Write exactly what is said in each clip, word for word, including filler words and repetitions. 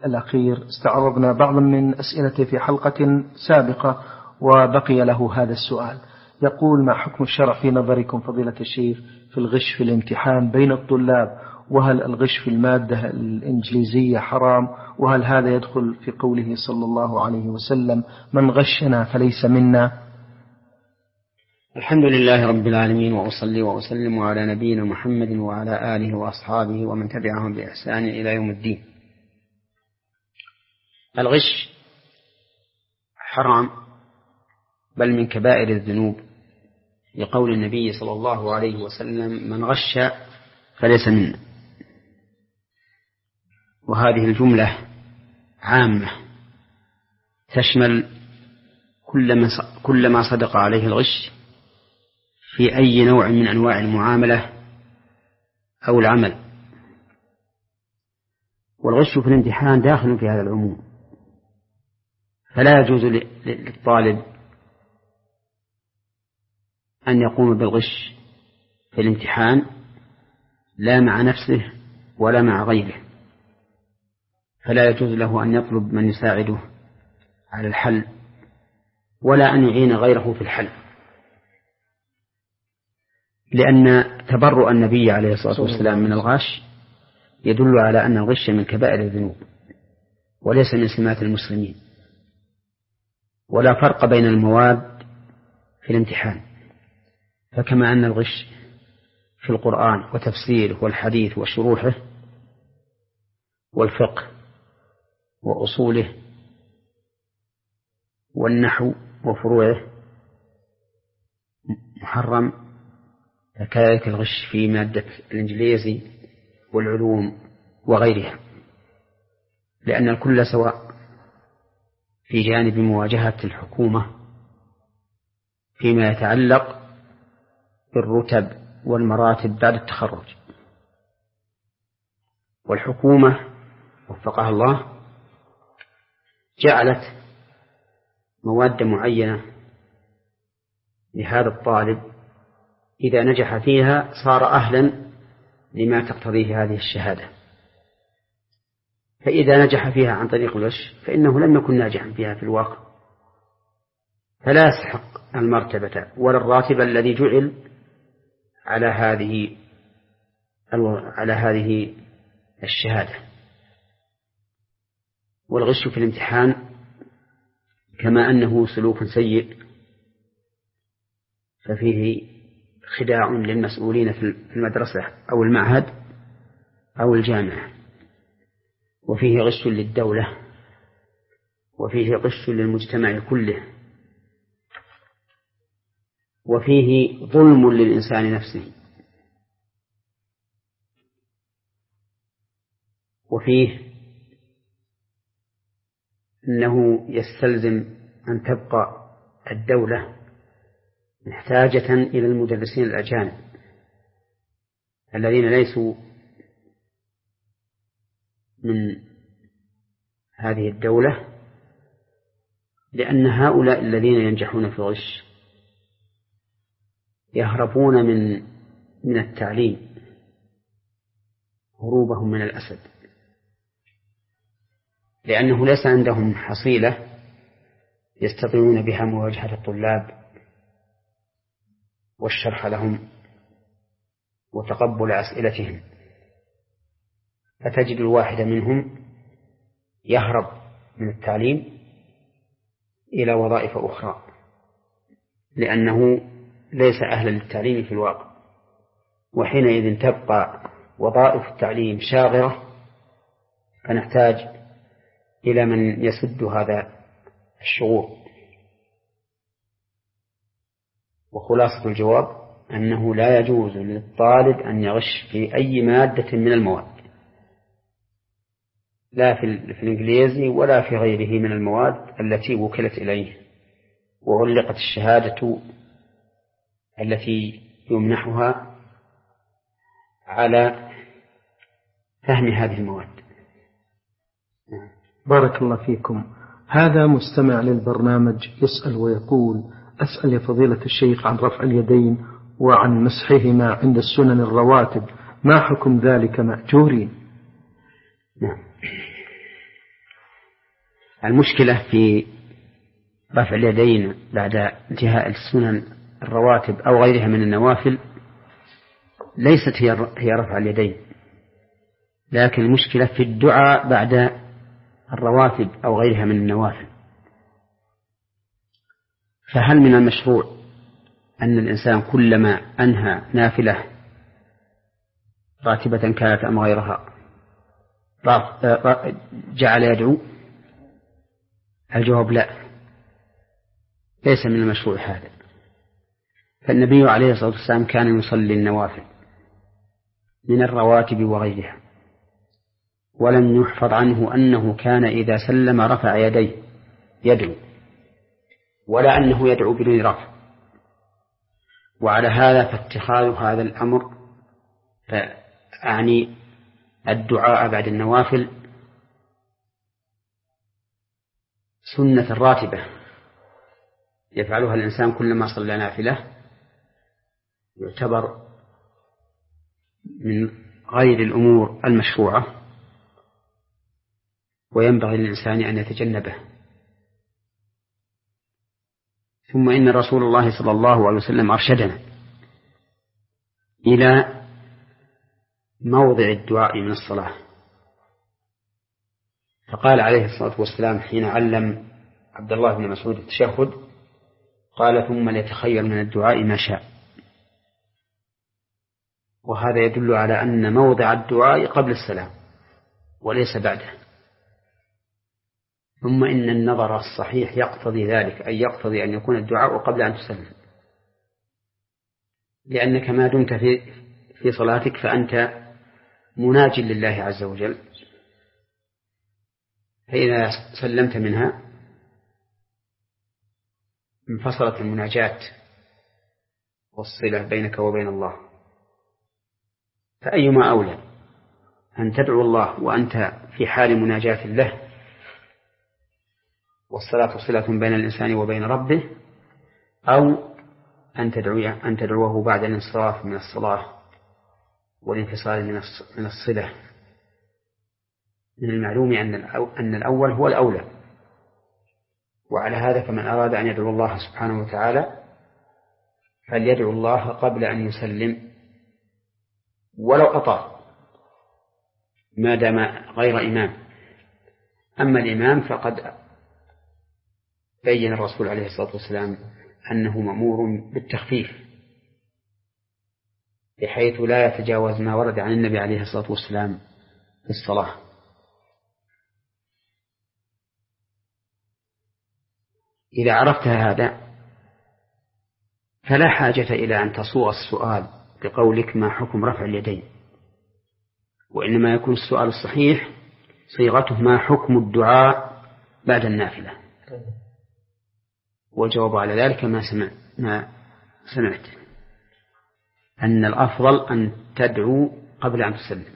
الأخير استعرضنا بعضا من أسئلته في حلقة سابقة وبقي له هذا السؤال. يقول: ما حكم الشرع في نظركم فضيلة الشيخ في الغش في الامتحان بين الطلاب؟ وهل الغش في المادة الإنجليزية حرام؟ وهل هذا يدخل في قوله صلى الله عليه وسلم: من غشنا فليس منا؟ الحمد لله رب العالمين، وأصلي وأسلم على نبينا محمد وعلى آله وأصحابه ومن تبعهم بإحسان إلى يوم الدين. الغش حرام، بل من كبائر الذنوب، لقول النبي صلى الله عليه وسلم: من غش فليس منا. وهذه الجملة عامة تشمل كل ما صدق عليه الغش في أي نوع من أنواع المعاملة أو العمل. والغش في الامتحان داخل في هذا العموم، فلا يجوز للطالب أن يقوم بالغش في الامتحان لا مع نفسه ولا مع غيره، فلا يجوز له أن يطلب من يساعده على الحل ولا أن يعين غيره في الحل، لأن تبرؤ النبي عليه الصلاة والسلام من الغش يدل على أن الغش من كبائر الذنوب وليس من سمات المسلمين. ولا فرق بين المواد في الامتحان، فكما أن الغش في القرآن وتفسيره والحديث وشروحه والفقه وأصوله والنحو وفروعه محرم، فكذلك الغش في مادة الإنجليزي والعلوم وغيرها، لأن الكل سواء في جانب مواجهة الحكومة فيما يتعلق بالرتب والمراتب بعد التخرج. والحكومة وفقها الله جعلت مواد معينة لهذا الطالب إذا نجح فيها صار أهلا لما تقتضيه هذه الشهادة، فإذا نجح فيها عن طريق الغش فإنه لم يكن ناجحا فيها في الواقع، فلا يستحق المرتبة ولا الراتب الذي جعل على هذه على هذه الشهادة. والغش في الامتحان كما أنه سلوك سيء ففيه خداع للمسؤولين في المدرسة أو المعهد أو الجامعة، وفيه غش للدولة، وفيه غش للمجتمع كله، وفيه ظلم للإنسان نفسه، وفيه أنه يستلزم أن تبقى الدولة محتاجة إلى المدرسين الأجانب الذين ليسوا من هذه الدولة، لأن هؤلاء الذين ينجحون في الغش يهربون من من التعليم هروبهم من الأسد، لأنه ليس عندهم حصيلة يستطيعون بها مواجهة الطلاب والشرح لهم وتقبل أسئلتهم، فتجد الواحد منهم يهرب من التعليم إلى وظائف أخرى لأنه ليس أهلا للتعليم في الواقع، وحينئذ تبقى وظائف التعليم شاغرة، فنحتاج إلى من يسد هذا الشغور. وخلاصة الجواب أنه لا يجوز للطالب أن يغش في أي مادة من المواد، لا في الإنجليزي ولا في غيره من المواد التي وكلت إليه وعلقت الشهادة التي يمنحها على فهم هذه المواد. بارك الله فيكم. هذا مستمع للبرنامج يسأل ويقول: أسأل يا فضيلة الشيخ عن رفع اليدين وعن مسحهما عند السنن الرواتب، ما حكم ذلك مأجورين؟ نعم. المشكلة في رفع اليدين بعد انتهاء السنن الرواتب أو غيرها من النوافل ليست هي هي رفع اليدين، لكن المشكلة في الدعاء بعد الرواتب أو غيرها من النوافل. فهل من المشروع أن الإنسان كلما أنهى نافلة راتبة كانت أم غيرها جعل يدعو؟ الجواب لا، ليس من المشروع هذا. فالنبي عليه الصلاة والسلام كان يصلي النوافل من الرواتب وغيرها، ولم يحفظ عنه أنه كان إذا سلم رفع يديه يدعو، ولا أنه يدعو بدون رفع. وعلى هذا فاتخاذ هذا الأمر أعني الدعاء بعد النوافل سنة راتبة يفعلها الإنسان كلما صلى نافلة، يعتبر من غير الأمور المشروعة، وينبغي للإنسان أن يتجنبه. ثم إن رسول الله صلى الله عليه وسلم أرشدنا إلى موضع الدعاء من الصلاة، فقال عليه الصلاة والسلام حين علم عبد الله بن مسعود التشهد قال ثم ليتخير من الدعاء ما شاء. وهذا يدل على أن موضع الدعاء قبل السلام وليس بعده. ثم إن النظر الصحيح يقتضي ذلك، أي يقتضي أن يكون الدعاء قبل أن تسلم، لأنك ما دمت في في صلاتك فأنت مناج لله عز وجل، فإذا سلمت منها انفصلت المناجاة والصلة بينك وبين الله. فأيما أولى أن تدعو الله وأنت في حال مناجاة له، والصلاة صلة بين الإنسان وبين ربه، أو أن تدعوه, أن تدعوه بعد الانصراف من الصلاة والانفصال من الصلة. من المعلوم أن الأول هو الأولى. وعلى هذا فمن أراد أن يدعو الله سبحانه وتعالى فليدعو الله قبل أن يسلم ولو أطال ما دام غير إمام. أما الإمام فقد بين الرسول عليه الصلاة والسلام أنه مأمور بالتخفيف بحيث لا يتجاوز ما ورد عن النبي عليه الصلاة والسلام في الصلاة. إذا عرفت هذا فلا حاجة إلى أن تصوغ السؤال بقولك ما حكم رفع اليدين، وإنما يكون السؤال الصحيح صيغته ما حكم الدعاء بعد النافلة، والجواب على ذلك ما سمع ما سمعت أن الأفضل أن تدعو قبل أن تسلم.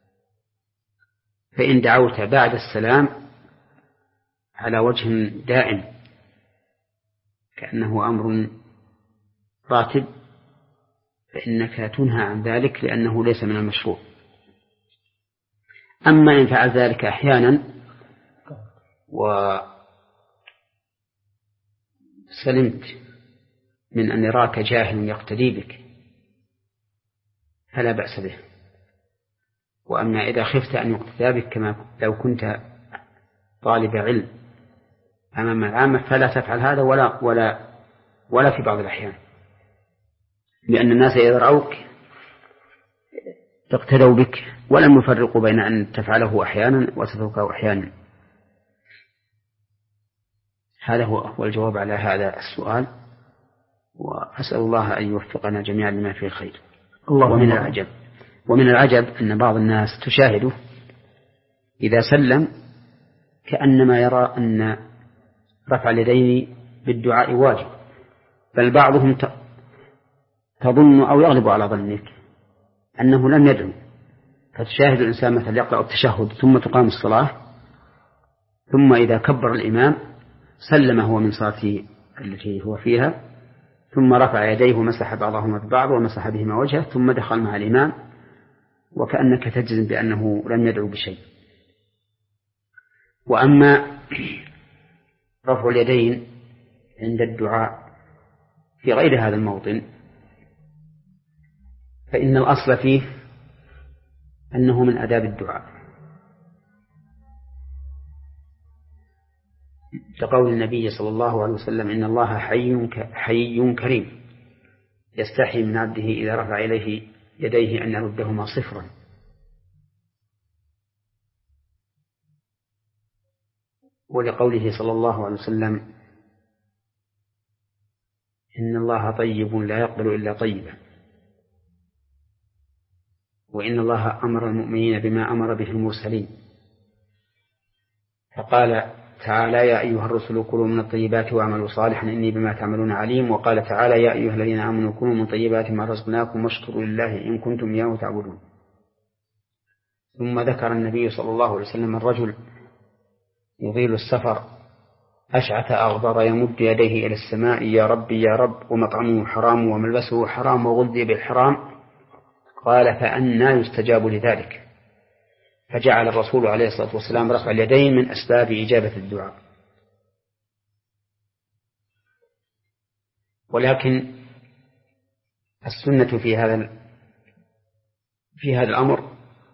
فإن دعوت بعد السلام على وجه دائم كأنه أمر راتب فإنك تنهى عن ذلك لأنه ليس من المشروع. أما إن فعل ذلك أحيانا وسلمت من أن يراك جاهل يقتدي بك فلا بأس به. وأما إذا خفت أن يقتدى بك كما لو كنت طالب علم أمام العامة فلا تفعل هذا ولا ولا ولا في بعض الأحيان، لأن الناس إذا رأوك اقتدوا بك ولم يفرقوا بين أن تفعله أحيانا وتتركه أحيانا. هذا هو الجواب على هذا السؤال، وأسأل الله أن يوفقنا جميعا لما فيه خير. ومن العجب ومن العجب أن بعض الناس تشاهده إذا سلم كأنما يرى أن رفع اليدين بالدعاء واجب، بل بعضهم تظن أو يغلب على ظنك أنه لم يدعو، فتشاهد الإنسان مثل يقرأ التشهد ثم تقام الصلاة ثم إذا كبر الإمام سلم هو من صلاته التي هو فيها ثم رفع يديه ومسح بعضهما ببعض ومسح بهما وجهه ثم دخل مع الإمام وكأنك تجزم بأنه لم يدعو بشيء. وأما رفع اليدين عند الدعاء في غير هذا الموطن فإن الأصل فيه أنه من آداب الدعاء، كقول النبي صلى الله عليه وسلم: إن الله حي حي كريم يستحي من عبده إذا رفع إليه يديه أن يردهما صفرا. ولقوله صلى الله عليه وسلم: إن الله طيب لا يقبل إلا طيبا، وإن الله أمر المؤمنين بما أمر به المرسلين، فقال تعالى: يا أيها الرسل كلوا من الطيبات واعملوا صالحا إني بما تعملون عليم. وقال تعالى: يا أيها الذين آمنوا كلوا من طيبات ما رزقناكم واشكروا لله إن كنتم إياه تعبدون. ثم ذكر النبي صلى الله عليه وسلم الرجل يطيل السفر أشعث أغبر يمد يديه إلى السماء: يا ربي يا رب، ومطعمه حرام وملبسه حرام وغذي بالحرام. قال: فأنى يستجاب لذلك؟ فجعل الرسول عليه الصلاة والسلام رفع اليدين من أسباب إجابة الدعاء. ولكن السنة في هذا في هذا الأمر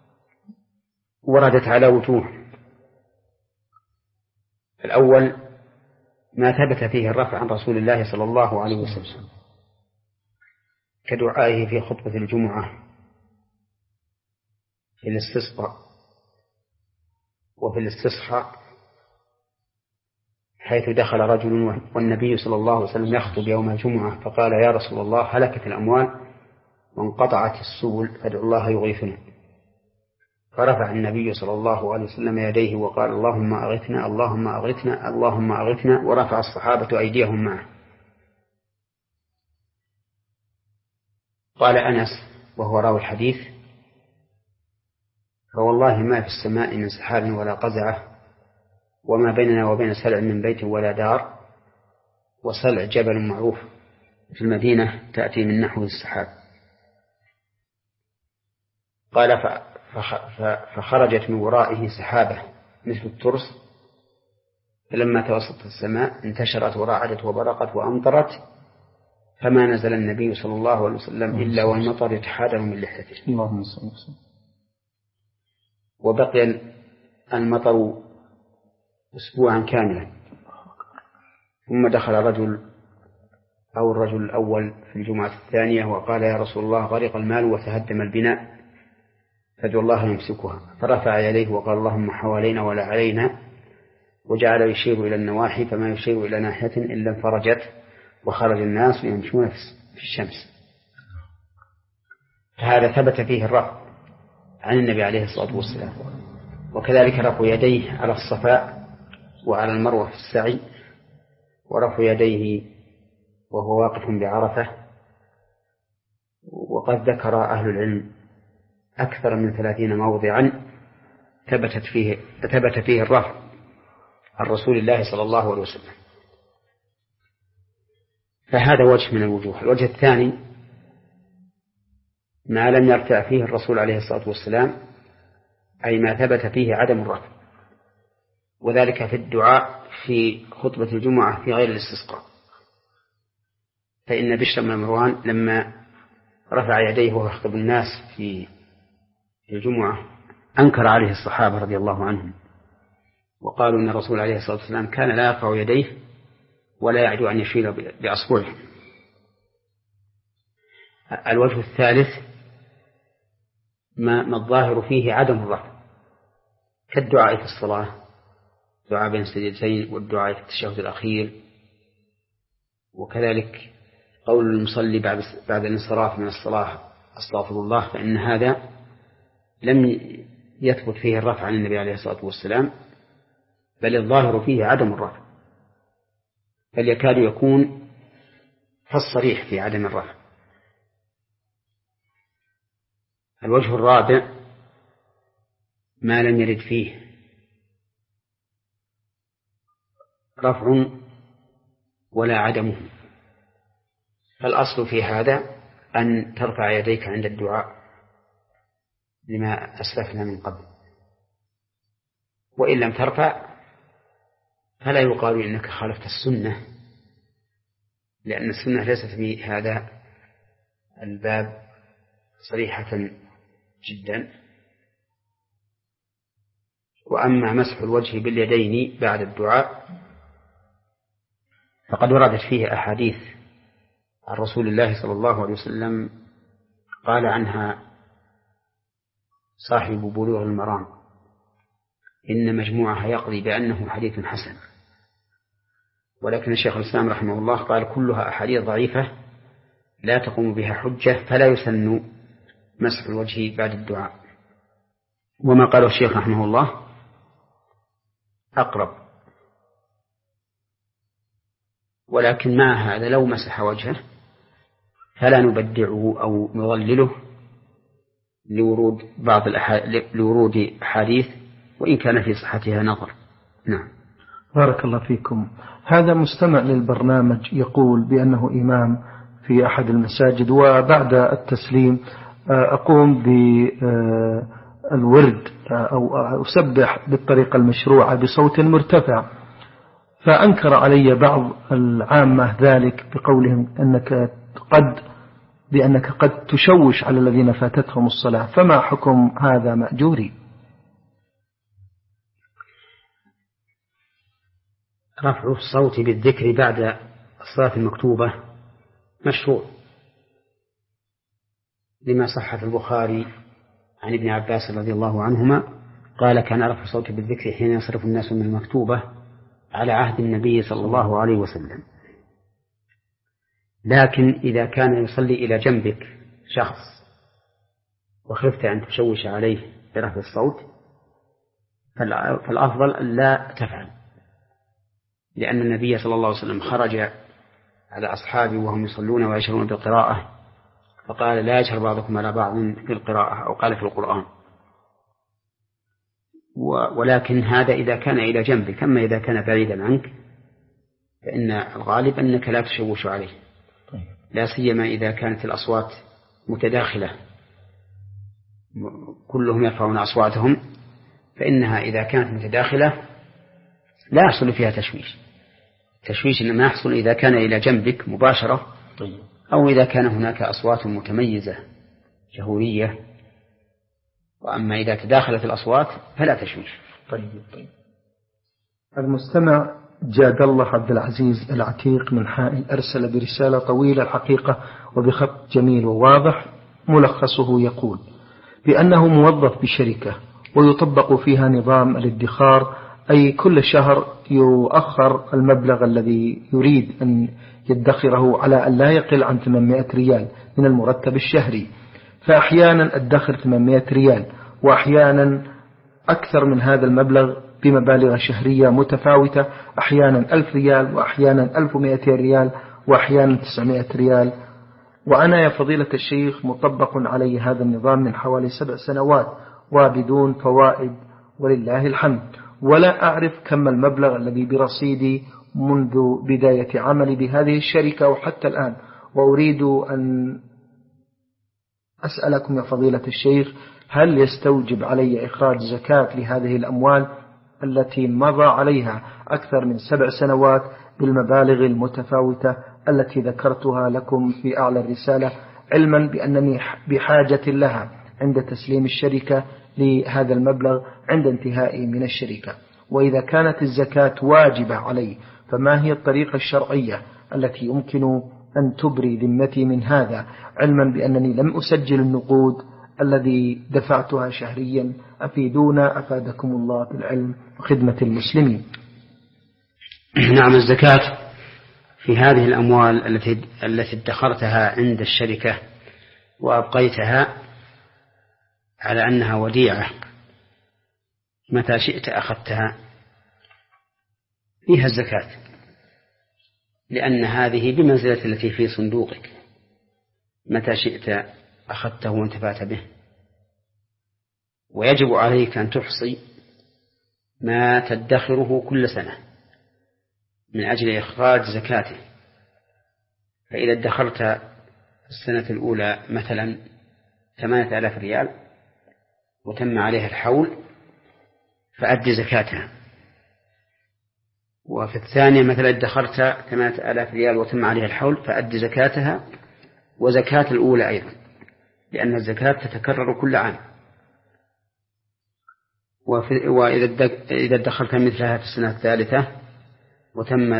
وردت على وجوه. الأول ما ثبت فيه الرفع عن رسول الله صلى الله عليه وسلم كدعائه في خطبة الجمعة في الاستسقاء وفي الاستصحاء، حيث دخل رجل والنبي صلى الله عليه وسلم يخطب يوم الجمعة فقال: يا رسول الله، هلكت الأموال وانقطعت السبل فادعوا الله يغيثنا. فرفع النبي صلى الله عليه وسلم يديه وقال: اللهم أغثنا اللهم أغثنا اللهم أغثنا، ورفع الصحابة أيديهم معه. قال أنس وهو راوي الحديث: فوالله ما في السماء من سحاب ولا قزعة، وما بيننا وبين سلع من بيت ولا دار، وسلع جبل معروف في المدينة تأتي من نحو السحاب. قال: فخرجت من ورائه سحابة مثل الترس، فلما توسطت السماء انتشرت ورعدت وبرقت وأمطرت، فما نزل النبي صلى الله عليه وسلم إلا والمطر يتحادر من لحيته. اللهم صل وسلم. وبقي المطر أسبوعا كاملا، ثم دخل رجل أو الرجل الأول في الجمعة الثانية وقال: يا رسول الله، غرق المال وتهدم البناء فادعوا الله يمسكها. فرفع يديه وقال: اللهم حوالينا ولا علينا، وجعل يشير إلى النواحي فما يشير إلى ناحية إلا انفرجت، وخرج الناس يمشون في الشمس. فهذا ثبت فيه الرفع عن النبي عليه الصلاة والسلام. وكذلك رفع يديه على الصفاء وعلى المروة في السعي، ورفع يديه وهو واقف بعرفة. وقد ذكر أهل العلم أكثر من ثلاثين موضعا ثبتت فيه ثبت فيه الرفع عن رسول الله صلى الله عليه وسلم. فهذا وجه من الوجوه. الوجه الثاني ما لم يرفع فيه الرسول عليه الصلاة والسلام، أي ما ثبت فيه عدم الرفع، وذلك في الدعاء في خطبة الجمعة في غير الاستسقاء. فإن بشر بن مروان لما رفع يديه وهو يخطب الناس في الجمعة أنكر عليه الصحابة رضي الله عنهم، وقالوا إن الرسول عليه الصلاة والسلام كان لا يرفع يديه ولا يعدو أن يشير بأصبعه. الوجه الثالث ما, ما الظاهر فيه عدم الرفع، كالدعاء في الصلاة، دعاء بين السجدتين والدعاء في التشهد الأخير، وكذلك قول المصلي بعد بعد الانصراف من الصلاة أستغفر الله، فإن هذا لم يثبت فيه الرفع عن النبي عليه الصلاة والسلام، بل الظاهر فيه عدم الرفع، بل يكاد يكون فالصريح في عدم الرفع. الوجه الرابع ما لم يرد فيه رفع ولا عدمه. فالأصل في هذا أن ترفع يديك عند الدعاء لما أسلفنا من قبل، وإن لم ترفع فلا يقال إنك خالفت السنة، لأن السنة ليست في هذا الباب صريحة جدا. وأما مسح الوجه باليدين بعد الدعاء فقد وردت فيه أحاديث عن رسول الله صلى الله عليه وسلم قال عنها صاحب بلوغ المرام إن مجموعها يقضي بأنه حديث حسن، ولكن الشيخ الإسلام رحمه الله قال كلها أحاديث ضعيفة لا تقوم بها حجة، فلا يسن مسح الوجه بعد الدعاء. وما قاله الشيخ رحمه الله أقرب، ولكن مع هذا لو مسح وجهه فلا نبدعه أو نضلله لورود بعض الأحاديث لورود أحاديث وإن كان في صحتها نظر. نعم. بارك الله فيكم. هذا مستمع للبرنامج يقول بأنه إمام في أحد المساجد، وبعد التسليم أقوم بالورد أو أسبح بالطريقة المشروعة بصوت مرتفع، فأنكر علي بعض العامة ذلك بقولهم أنك قد بأنك قد تشوش على الذين فاتتهم الصلاة، فما حكم هذا مأجوري؟ رفع الصوت بالذكر بعد الصلاة المكتوبة مشروع، لما صح في البخاري عن ابن عباس رضي الله عنهما قال كان رفع الصوت بالذكر حين يصرف الناس من المكتوبة على عهد النبي صلى الله عليه وسلم. لكن إذا كان يصلي إلى جنبك شخص وخفت أن تشوش عليه برفع الصوت فالأفضل أن لا تفعل، لأن النبي صلى الله عليه وسلم خرج على أصحابه وهم يصلون ويشرون بالقراءة فقال لا يجهر بعضكم على بعض في القراءة، أو قال في القرآن. ولكن هذا إذا كان إلى جنبك، أما إذا كان بعيدا عنك فإن الغالب أنك لا تشوش عليه، لا سيما إذا كانت الأصوات متداخلة كلهم يرفعون أصواتهم، فإنها إذا كانت متداخلة لا يحصل فيها تشويش. التشويش إنما يحصل إذا كان إلى جنبك مباشرة أو إذا كان هناك أصوات متميزة جهورية، وأما إذا تداخلت الأصوات فلا تشويش. طيب طيب. المستمع جاد الله عبد العزيز العتيق من حائل أرسل برسالة طويلة الحقيقة وبخط جميل وواضح، ملخصه يقول بأنه موظف بشركة ويطبق فيها نظام الادخار، أي كل شهر يؤخر المبلغ الذي يريد أن يدخره على أن لا يقل عن ثمانمائة ريال من المرتب الشهري، فأحيانا أدخر ثمانمائة ريال وأحيانا أكثر من هذا المبلغ بمبالغ شهرية متفاوتة، أحيانا ألف ريال وأحيانا ألف ومائتين ريال وأحيانا تسعمائة ريال. وأنا يا فضيلة الشيخ مطبق علي هذا النظام من حوالي سبع سنوات وبدون فوائد ولله الحمد، ولا أعرف كم المبلغ الذي برصيدي منذ بداية عملي بهذه الشركة وحتى الآن، وأريد أن أسألكم يا فضيلة الشيخ هل يستوجب علي إخراج زكاة لهذه الأموال التي مضى عليها أكثر من سبع سنوات بالمبالغ المتفاوتة التي ذكرتها لكم في أعلى الرسالة، علما بأنني بحاجة لها عند تسليم الشركة لهذا المبلغ عند انتهائي من الشركة؟ وإذا كانت الزكاة واجبة علي فما هي الطريقة الشرعية التي يمكن أن تبري ذمتي من هذا، علما بأنني لم أسجل النقود الذي دفعتها شهريا؟ أفيدونا أفادكم الله بالعلم وخدمة المسلمين. نعم، الزكاة في هذه الأموال التي التي ادخرتها عند الشركة وأبقيتها على أنها وديعة متى شئت أخذتها فيها الزكاة، لأن هذه بمنزلة التي في صندوقك، متى شئت أخذته وانتفعت به. ويجب عليك أن تحصي ما تدخره كل سنة من أجل إخراج زكاته. فإذا ادخرت السنة الأولى مثلا ثمانية آلاف ريال وتم عليها الحول فأدي زكاتها، وفي الثانية مثلا ادخرت ثمانية آلاف ريال وتم عليها الحول فأدي زكاتها وزكاة الأولى أيضا، لأن الزكاة تتكرر كل عام. وإذا ادخرت مثلها في السنة الثالثة وتم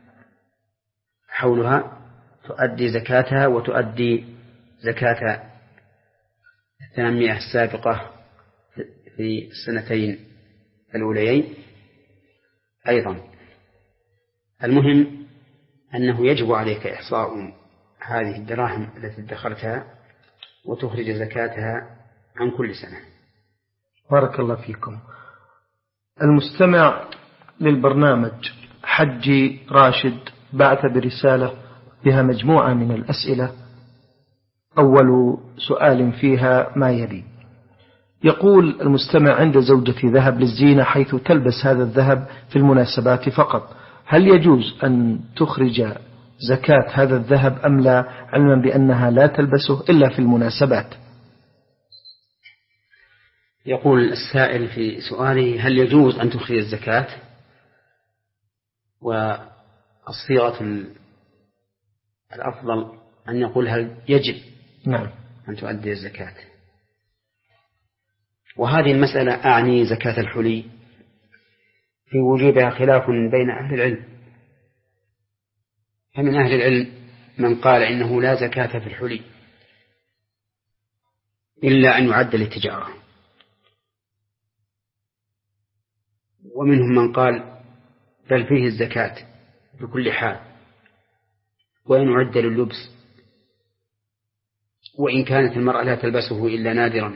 حولها تؤدي زكاتها وتؤدي زكاة الثمانمائة السابقة في السنتين الأوليين أيضا. المهم أنه يجب عليك إحصاء هذه الدراهم التي ادخرتها وتخرج زكاتها عن كل سنة. بارك الله فيكم. المستمع للبرنامج حجي راشد بعث برسالة بها مجموعة من الأسئلة. أول سؤال فيها ما يلي: يقول المستمع: عند زوجتي ذهب للزينة حيث تلبس هذا الذهب في المناسبات فقط، هل يجوز أن تخرج زكاة هذا الذهب أم لا، علما بأنها لا تلبسه إلا في المناسبات؟ يقول السائل في سؤاله: هل يجوز أن تخرج الزكاة؟ والصيغة الأفضل أن يقول هل يجب نعم أن تؤدي الزكاة. وهذه المسألة أعني زكاة الحلي في وجوبها خلاف بين أهل العلم، فمن أهل العلم من قال إنه لا زكاة في الحلي إلا أن يعد للتجارة، ومنهم من قال بل فيه الزكاة بكل حال وإن عد لللبس، وإن كانت المرأة لا تلبسه إلا نادرا.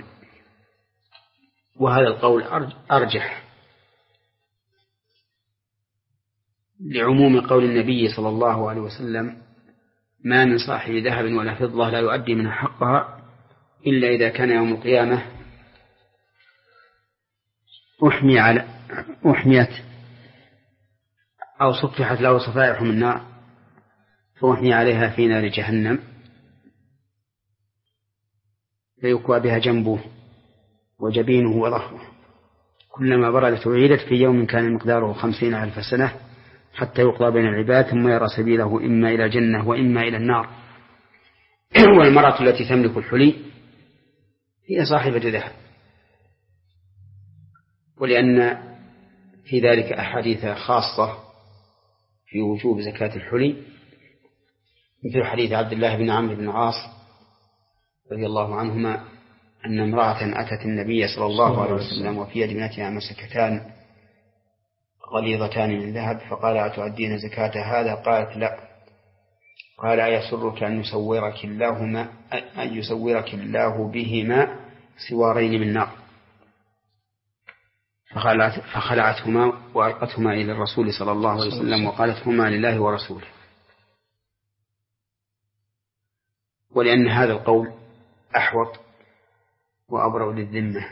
وهذا القول أرجح لعموم قول النبي صلى الله عليه وسلم: ما من صاحب ذهب ولا فضة لا يؤدي منها حقها إلا إذا كان يوم القيامة أحمي على أحميت أو صفحت له صفائح من نار فأحمي عليها في نار جهنم فيكوى بها جنبه وجبينه وظهره، كلما بردت أعيدت في يوم كان مقداره خمسين ألف سنة حتى يقضى بين العباد ثم يرى سبيله إما إلى الجنة وإما إلى النار. والمرأة التي تملك الحلي هي صاحبة ذهب، ولأن في ذلك أحاديث خاصة في وجوب زكاة الحلي، مثل حديث عبد الله بن عمرو بن العاص رضي الله عنهما أن امرأة أتت النبي صلى الله عليه وسلم وفي يد ابنتها مسكتان غليظتان من ذهب، فقال: أتؤدين زكاة هذا؟ قالت: لا. قال: أيسرك أن يسورك الله ما أن يسورك الله بهما سوارين من نار؟ فخلعت فخلعتهما وألقتهما إلى الرسول صلى الله عليه وسلم وقالت: هما لله ورسوله. ولأن هذا القول أحوط وأبرأ للذمة،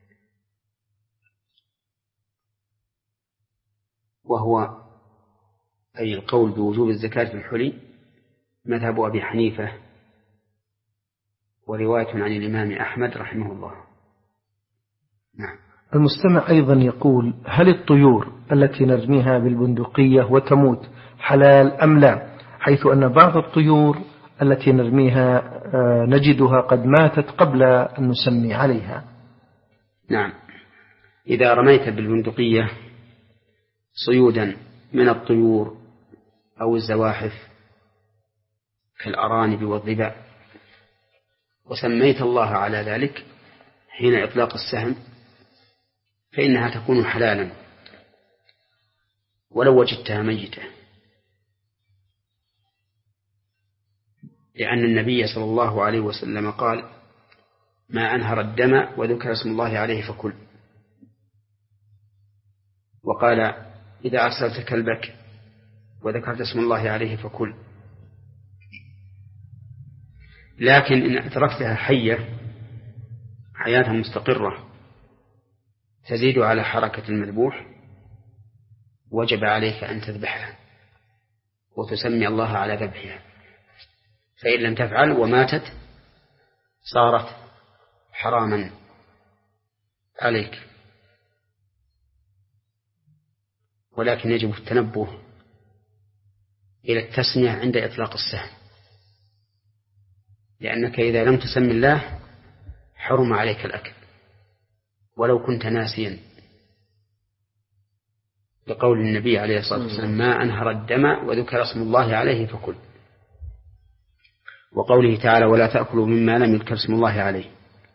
وهو أي القول بوجوب الزكاة في الحلي مذهب أبي حنيفة ورواية عن الإمام أحمد رحمه الله. نعم. المستمع أيضا يقول: هل الطيور التي نرميها بالبندقية وتموت حلال أم لا، حيث أن بعض الطيور التي نرميها نجدها قد ماتت قبل أن نسمي عليها؟ نعم، إذا رميت بالبندقية صيودا من الطيور أو الزواحف كالأرانب والظباء وسميت الله على ذلك حين إطلاق السهم فإنها تكون حلالا ولو وجدتها ميتة، لأن النبي صلى الله عليه وسلم قال: ما أنهر الدم وذكر اسم الله عليه فكل. وقال: إذا أرسلت كلبك وذكرت اسم الله عليه فكل. لكن إن أتركتها حية حياة مستقرة تزيد على حركة المذبوح وجب عليك أن تذبحها وتسمي الله على ذبحها، فإن لم تفعل وماتت صارت حراما عليك. ولكن يجب التنبه إلى التسمية عند إطلاق السهم، لأنك إذا لم تسم الله حرم عليك الأكل ولو كنت ناسيا، لقول النبي عليه الصلاة والسلام ما أنهر الدم وذكر اسم الله عليه فكل، وقوله تعالى ولا تأكلوا مما لم يذكر اسم الله عليه.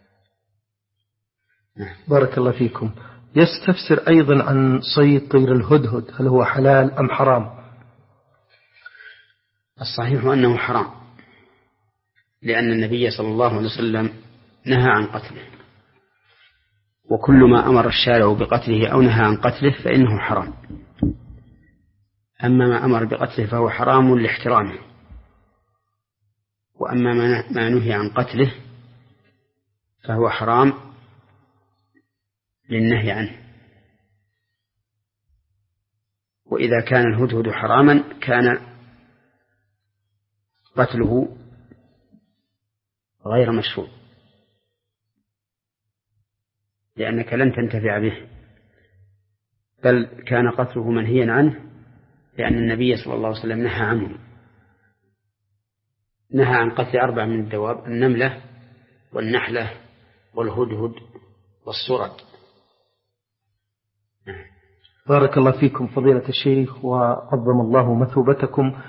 بارك الله فيكم. يستفسر أيضا عن صيد طير الهدهد، هل هو حلال أم حرام؟ الصحيح أنه حرام، لأن النبي صلى الله عليه وسلم نهى عن قتله، وكل ما أمر الشارع بقتله أو نهى عن قتله فإنه حرام. أما ما أمر بقتله فهو حرام لاحترامه، وأما ما نهي عن قتله فهو حرام للنهي عنه. وإذا كان الهدهد حراما كان قتله غير مشروع، لأنك لن تنتفع به، بل كان قتله منهيا عنه، لأن النبي صلى الله عليه وسلم نهى عنه، نهى عن قتل أربع من الدواب: النملة والنحلة والهدهد والسرد. بارك الله فيكم فضيلة الشيخ وعظم الله مثوبتكم.